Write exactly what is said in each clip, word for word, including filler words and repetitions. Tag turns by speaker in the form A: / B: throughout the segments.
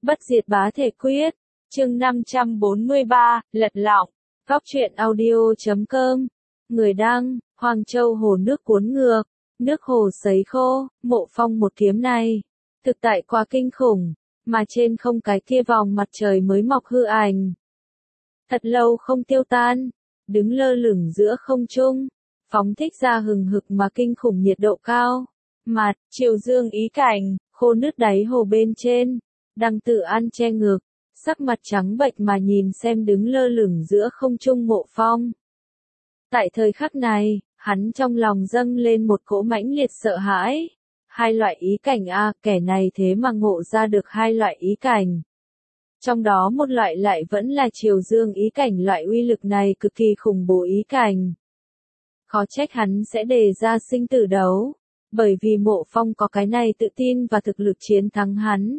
A: Bất diệt bá thể quyết, chương năm trăm bốn mươi ba, lật lọng, góc truyện audio chấm com, người đăng, Hoàng Châu hồ nước cuốn ngược, nước hồ sấy khô, Mộ Phong một kiếm này, thực tại quá kinh khủng, mà trên không cái kia vòng mặt trời mới mọc hư ảnh. Thật lâu không tiêu tan, đứng lơ lửng giữa không trung, phóng thích ra hừng hực mà kinh khủng nhiệt độ cao, mặt, chiều dương ý cảnh, khô nứt đáy hồ bên trên, Đăng Tự An che ngực, sắc mặt trắng bệch mà nhìn xem đứng lơ lửng giữa không trung Mộ Phong. Tại thời khắc này, hắn trong lòng dâng lên một cỗ mãnh liệt sợ hãi. Hai loại ý cảnh a, à, kẻ này thế mà ngộ ra được hai loại ý cảnh. Trong đó một loại lại vẫn là chiều dương ý cảnh, loại uy lực này cực kỳ khủng bố ý cảnh. Khó trách hắn sẽ đề ra sinh tử đấu, bởi vì Mộ Phong có cái này tự tin và thực lực chiến thắng hắn.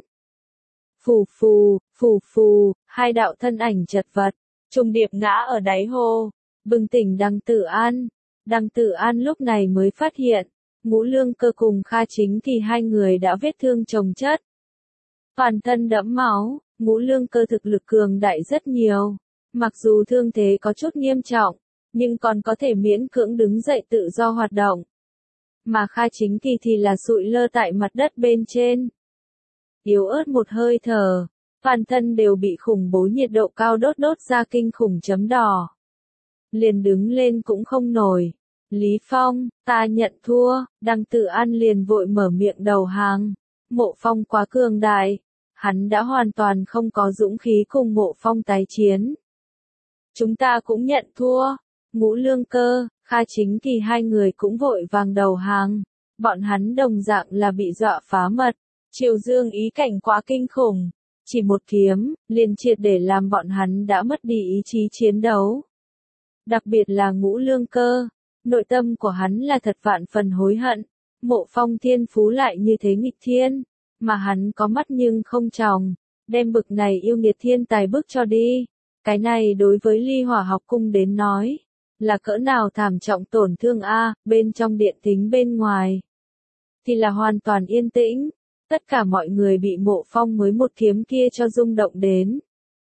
A: Phù phù, phù phù, hai đạo thân ảnh chật vật, trùng điệp ngã ở đáy hồ, bừng tỉnh Đăng Tự An. Đăng Tự An lúc này mới phát hiện, Ngũ Lương Cơ cùng Kha Chính thì hai người đã vết thương chồng chất. Toàn thân đẫm máu, Ngũ Lương Cơ thực lực cường đại rất nhiều, mặc dù thương thế có chút nghiêm trọng, nhưng còn có thể miễn cưỡng đứng dậy tự do hoạt động. Mà Kha Chính Kỳ thì là sụi lơ tại mặt đất bên trên. Yếu ớt một hơi thở, toàn thân đều bị khủng bố nhiệt độ cao đốt đốt ra kinh khủng chấm đỏ. Liền đứng lên cũng không nổi. Lý Phong, ta nhận thua, Đăng Tự An liền vội mở miệng đầu hàng. Mộ Phong quá cường đại, hắn đã hoàn toàn không có dũng khí cùng Mộ Phong tái chiến. Chúng ta cũng nhận thua. Ngũ Lương Cơ, Kha Chính Kỳ hai người cũng vội vàng đầu hàng. Bọn hắn đồng dạng là bị dọa phá mật. Triều dương ý cảnh quá kinh khủng. Chỉ một kiếm, liền triệt để làm bọn hắn đã mất đi ý chí chiến đấu. Đặc biệt là Ngũ Lương Cơ. Nội tâm của hắn là thật vạn phần hối hận. Mộ Phong thiên phú lại như thế nghịch thiên. Mà hắn có mắt nhưng không tròng. Đem bực này yêu nghiệt thiên tài bước cho đi. Cái này đối với Ly Hỏa học cung đến nói. Là cỡ nào thảm trọng tổn thương a, bên trong điện thính bên ngoài. Thì là hoàn toàn yên tĩnh. Tất cả mọi người bị Mộ Phong mới một kiếm kia cho rung động đến.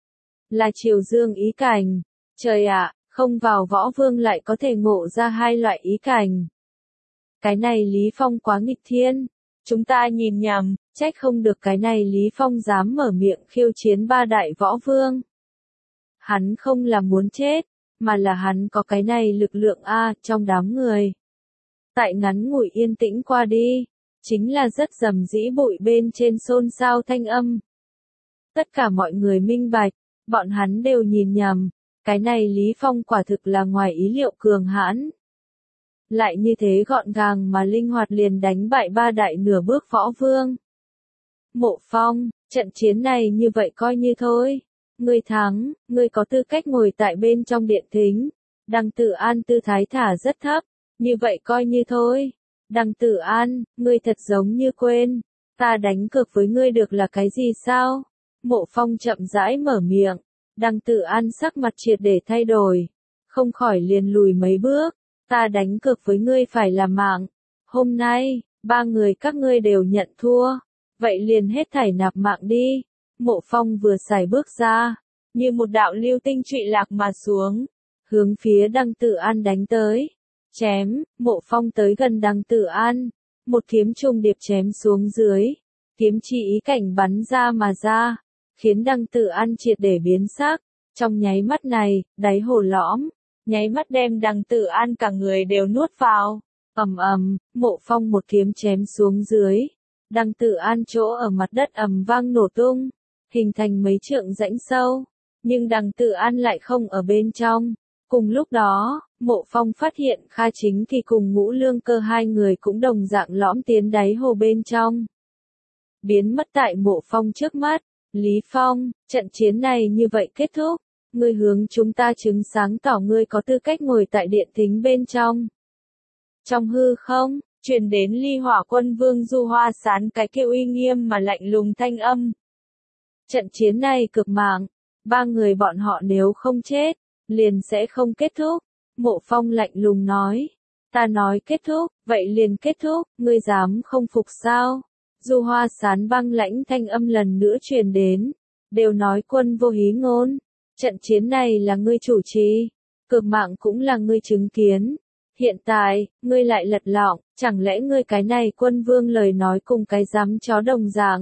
A: Là chiều dương ý cảnh. Trời ạ, không vào võ vương lại có thể ngộ ra hai loại ý cảnh. Cái này Lý Phong quá nghịch thiên. Chúng ta nhìn nhầm, trách không được cái này Lý Phong dám mở miệng khiêu chiến ba đại võ vương. Hắn không là muốn chết, mà là hắn có cái này lực lượng a trong đám người. Tại ngắn ngủi yên tĩnh qua đi, chính là rất rầm rĩ bụi bên trên xôn xao thanh âm. Tất cả mọi người minh bạch, bọn hắn đều nhìn nhầm, cái này Lý Phong quả thực là ngoài ý liệu cường hãn. Lại như thế gọn gàng mà linh hoạt liền đánh bại ba đại nửa bước võ vương. Mộ Phong, trận chiến này như vậy coi như thôi. Ngươi thắng, ngươi có tư cách ngồi tại bên trong điện thính. Đăng Tự An tư thái thả rất thấp, như vậy coi như thôi. Đăng Tự An, ngươi thật giống như quên, ta đánh cược với ngươi được là cái gì sao? Mộ Phong chậm rãi mở miệng, Đăng Tự An sắc mặt triệt để thay đổi, không khỏi liền lùi mấy bước, ta đánh cược với ngươi phải là mạng. Hôm nay, ba người các ngươi đều nhận thua, vậy liền hết thảy nạp mạng đi. Mộ Phong vừa xài bước ra, như một đạo lưu tinh trụy lạc mà xuống, hướng phía Đăng Tự An đánh tới. Chém, Mộ Phong tới gần Đăng Tự An, một kiếm trùng điệp chém xuống dưới, kiếm chi ý cảnh bắn ra mà ra, khiến Đăng Tự An triệt để biến sắc. Trong nháy mắt này, đáy hồ lõm, nháy mắt đem Đăng Tự An cả người đều nuốt vào. Ầm ầm, Mộ Phong một kiếm chém xuống dưới, Đăng Tự An chỗ ở mặt đất ầm vang nổ tung, hình thành mấy trượng rãnh sâu, nhưng Đăng Tự An lại không ở bên trong. Cùng lúc đó, Mộ Phong phát hiện Kha Chính Kỳ cùng Ngũ Lương Cơ hai người cũng đồng dạng lõm tiến đáy hồ bên trong. Biến mất tại Mộ Phong trước mắt. Lý Phong, trận chiến này như vậy kết thúc. Ngươi hướng chúng ta chứng sáng tỏ ngươi có tư cách ngồi tại điện thính bên trong. Trong hư không, truyền đến Ly Hỏa Quân Vương Du Hoa Sán cái kêu uy nghiêm mà lạnh lùng thanh âm. Trận chiến này cực mạng, ba người bọn họ nếu không chết, liền sẽ không kết thúc. Mộ Phong lạnh lùng nói, ta nói kết thúc, vậy liền kết thúc, ngươi dám không phục sao? Du Hoa Sán băng lãnh thanh âm lần nữa truyền đến, đều nói quân vô hí ngôn, trận chiến này là ngươi chủ trì, cược mạng cũng là ngươi chứng kiến. Hiện tại, ngươi lại lật lọng, chẳng lẽ ngươi cái này quân vương lời nói cùng cái giám chó đồng dạng?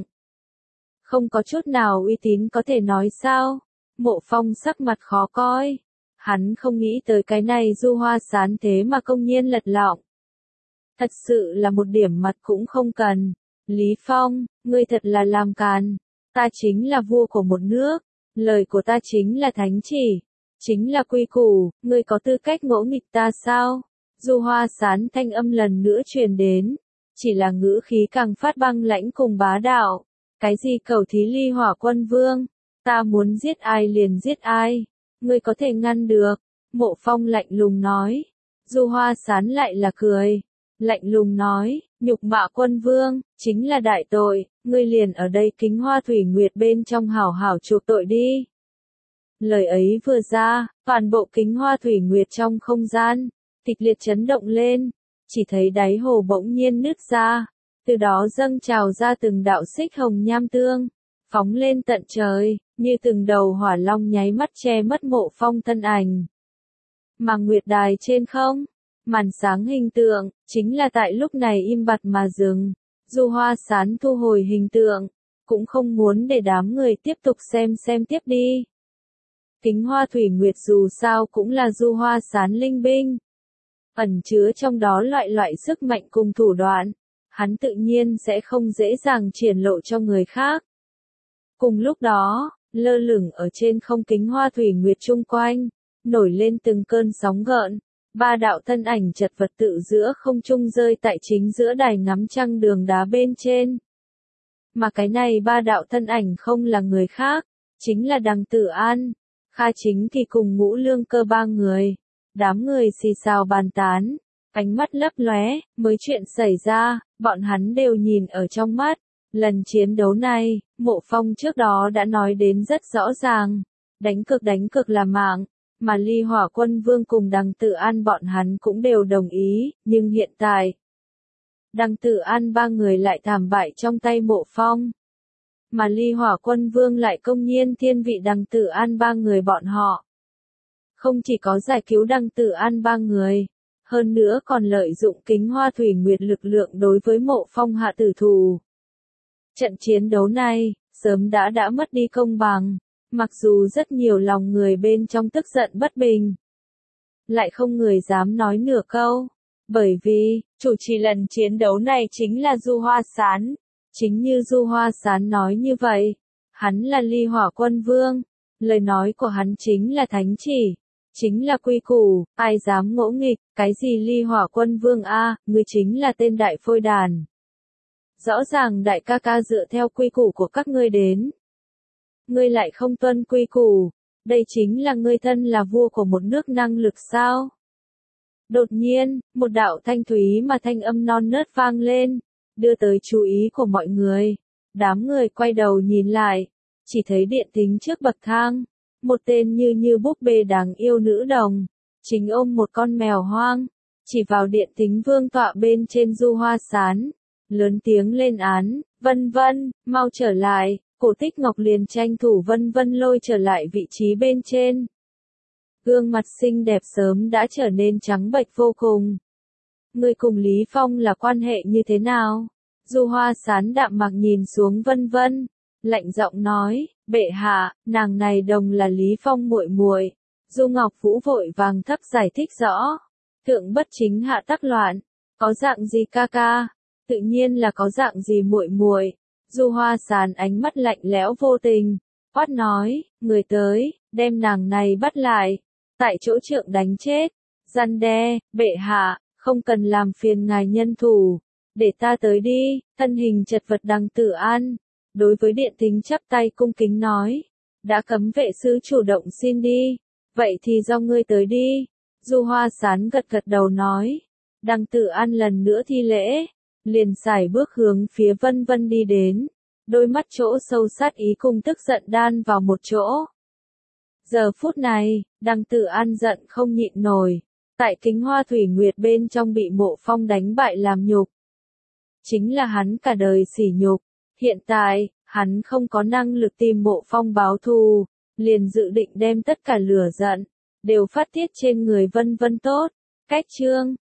A: Không có chút nào uy tín có thể nói sao? Mộ Phong sắc mặt khó coi. Hắn không nghĩ tới cái này Du Hoa Sán thế mà công nhiên lật lọng. Thật sự là một điểm mặt cũng không cần. Lý Phong, ngươi thật là làm càn. Ta chính là vua của một nước. Lời của ta chính là thánh chỉ. Chính là quy củ, ngươi có tư cách ngỗ nghịch ta sao? Du Hoa Sán thanh âm lần nữa truyền đến. Chỉ là ngữ khí càng phát băng lãnh cùng bá đạo. Cái gì cầu thí ly hỏa quân vương? Ta muốn giết ai liền giết ai. Ngươi có thể ngăn được. Mộ Phong lạnh lùng nói. Du Hoa Sán lại là cười. Lạnh lùng nói, nhục mạ quân vương, chính là đại tội, ngươi liền ở đây Kính Hoa Thủy Nguyệt bên trong hảo hảo chuộc tội đi. Lời ấy vừa ra, toàn bộ Kính Hoa Thủy Nguyệt trong không gian, kịch liệt chấn động lên, chỉ thấy đáy hồ bỗng nhiên nứt ra, từ đó dâng trào ra từng đạo xích hồng nham tương, phóng lên tận trời, như từng đầu hỏa long nháy mắt che mất Mộ Phong thân ảnh. Mà nguyệt đài trên không, màn sáng hình tượng, chính là tại lúc này im bặt mà dừng. Du Hoa Sán thu hồi hình tượng, cũng không muốn để đám người tiếp tục xem xem tiếp đi. Kính Hoa Thủy Nguyệt dù sao cũng là Du Hoa Sán linh binh, ẩn chứa trong đó loại loại sức mạnh cùng thủ đoạn, hắn tự nhiên sẽ không dễ dàng triển lộ cho người khác. Cùng lúc đó, lơ lửng ở trên không Kính Hoa Thủy Nguyệt chung quanh, nổi lên từng cơn sóng gợn. Ba đạo thân ảnh chật vật tự giữa không trung rơi tại chính giữa đài ngắm trăng đường đá bên trên. Mà cái này ba đạo thân ảnh không là người khác, chính là Đằng Tử An, Kha Chính Kỳ cùng Ngũ Lương Cơ ba người. Đám người xì xào bàn tán, ánh mắt lấp lóe, mới chuyện xảy ra, bọn hắn đều nhìn ở trong mắt. Lần chiến đấu này, Mộ Phong trước đó đã nói đến rất rõ ràng, đánh cược đánh cược là mạng. Mà Ly Hỏa Quân Vương cùng Đằng Tử An bọn hắn cũng đều đồng ý, nhưng hiện tại, Đằng Tử An ba người lại thảm bại trong tay Mộ Phong. Mà Ly Hỏa Quân Vương lại công nhiên thiên vị Đằng Tử An ba người bọn họ. Không chỉ có giải cứu Đằng Tử An ba người, hơn nữa còn lợi dụng Kính Hoa Thủy Nguyệt lực lượng đối với Mộ Phong hạ tử thủ. Trận chiến đấu này, sớm đã đã mất đi công bằng. Mặc dù rất nhiều lòng người bên trong tức giận bất bình, lại không người dám nói nửa câu, bởi vì, chủ trì lần chiến đấu này chính là Du Hoa Sán. Chính như Du Hoa Sán nói như vậy, hắn là Ly Hỏa Quân Vương, lời nói của hắn chính là thánh chỉ, chính là quy củ, ai dám ngỗ nghịch, cái gì Ly Hỏa Quân Vương a, ngươi chính là tên đại phôi đàn. Rõ ràng đại ca ca dựa theo quy củ của các ngươi đến. Ngươi lại không tuân quy củ, đây chính là ngươi thân là vua của một nước năng lực sao? Đột nhiên, một đạo thanh thúy mà thanh âm non nớt vang lên, đưa tới chú ý của mọi người. Đám người quay đầu nhìn lại, chỉ thấy điện thính trước bậc thang, một tên như như búp bê đáng yêu nữ đồng, chính ôm một con mèo hoang, chỉ vào điện thính vương tọa bên trên Du Hoa Sán, lớn tiếng lên án, vân vân, mau trở lại. Cổ Tích Ngọc liền tranh thủ vân vân lôi trở lại vị trí bên trên. Gương mặt xinh đẹp sớm đã trở nên trắng bệch vô cùng. Ngươi cùng Lý Phong là quan hệ như thế nào? Du Hoa Sán đạm mặc nhìn xuống vân vân, lạnh giọng nói, bệ hạ, nàng này đồng là Lý Phong muội muội. Du Ngọc Vũ vội vàng thấp giải thích rõ. Thượng bất chính hạ tắc loạn, có dạng gì ca ca? Tự nhiên là có dạng gì muội muội. Du Hoa Sán ánh mắt lạnh lẽo vô tình, quát nói, người tới, đem nàng này bắt lại, tại chỗ trượng đánh chết, răn đe, bệ hạ, không cần làm phiền ngài nhân thủ, để ta tới đi, thân hình chật vật Đằng Tử An, đối với điện thính chắp tay cung kính nói, đã cấm vệ sứ chủ động xin đi, vậy thì do ngươi tới đi. Du Hoa Sán gật gật đầu nói, Đằng Tử An lần nữa thi lễ. Liền sải bước hướng phía vân vân đi đến, đôi mắt chỗ sâu sát ý cùng tức giận đan vào một chỗ. Giờ phút này, Đằng Tử An giận không nhịn nổi, tại Kính Hoa Thủy Nguyệt bên trong bị Mộ Phong đánh bại làm nhục. chính là hắn cả đời sỉ nhục. Hiện tại, hắn không có năng lực tìm Mộ Phong báo thù, liền dự định đem tất cả lửa giận đều phát tiết trên người Vân Vân tốt. Cách chương